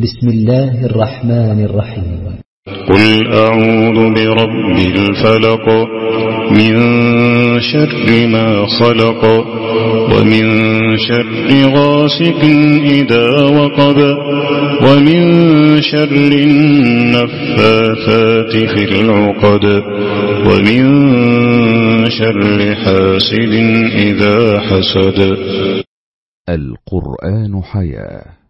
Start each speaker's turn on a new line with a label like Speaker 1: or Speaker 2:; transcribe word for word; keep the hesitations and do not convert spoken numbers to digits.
Speaker 1: بسم الله الرحمن الرحيم.
Speaker 2: قل أعوذ برب الفلق من شر ما خلق ومن شر غاسق إذا وقب ومن شر النفاثات في العقد ومن شر حاسد إذا حسد.
Speaker 3: القرآن حياة.